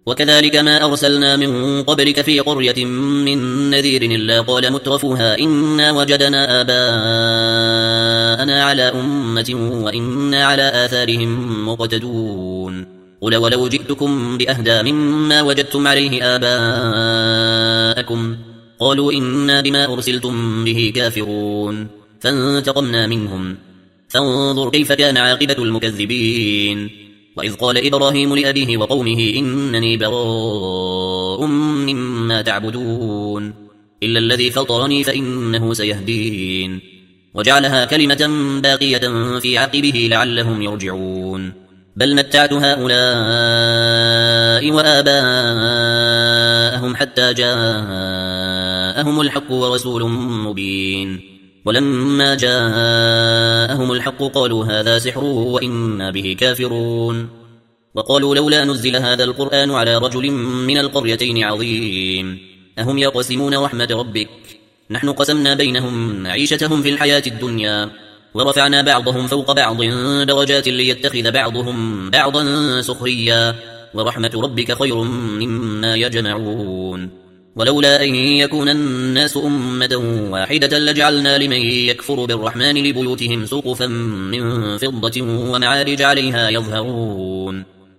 وكذلك ما أرسلنا من قبلك في قرية من نذير إلا قال مترفوها إنا وجدنا آباءنا على أمة وإنا على آثارهم مقتدون قل ولو جئتكم بأهدى مما وجدتم عليه آباءكم قالوا إنا بما أرسلتم به كافرون فانتقمنا منهم فانظر كيف كان عاقبة المكذبين وإذ قال إبراهيم لأبيه وقومه إنني براء مما تعبدون إلا الذي فطرني فإنه سيهدين وجعلها كلمة باقية في عقبه لعلهم يرجعون بل متعت هؤلاء وآباءهم حتى جاءهم الحق ورسول مبين ولما جاءهم الحق قالوا هذا سحر وإنا به كافرون وقالوا لولا نزل هذا القرآن على رجل من القريتين عظيم أهم يقسمون رحمة ربك نحن قسمنا بينهم معيشتهم في الحياة الدنيا ورفعنا بعضهم فوق بعض درجات ليتخذ بعضهم بعضا سخريا ورحمة ربك خير مما يجمعون ولولا أن يكون الناس أمة واحدة لجعلنا لمن يكفر بالرحمن لبيوتهم سقفا من فضة ومعارج عليها يظهرون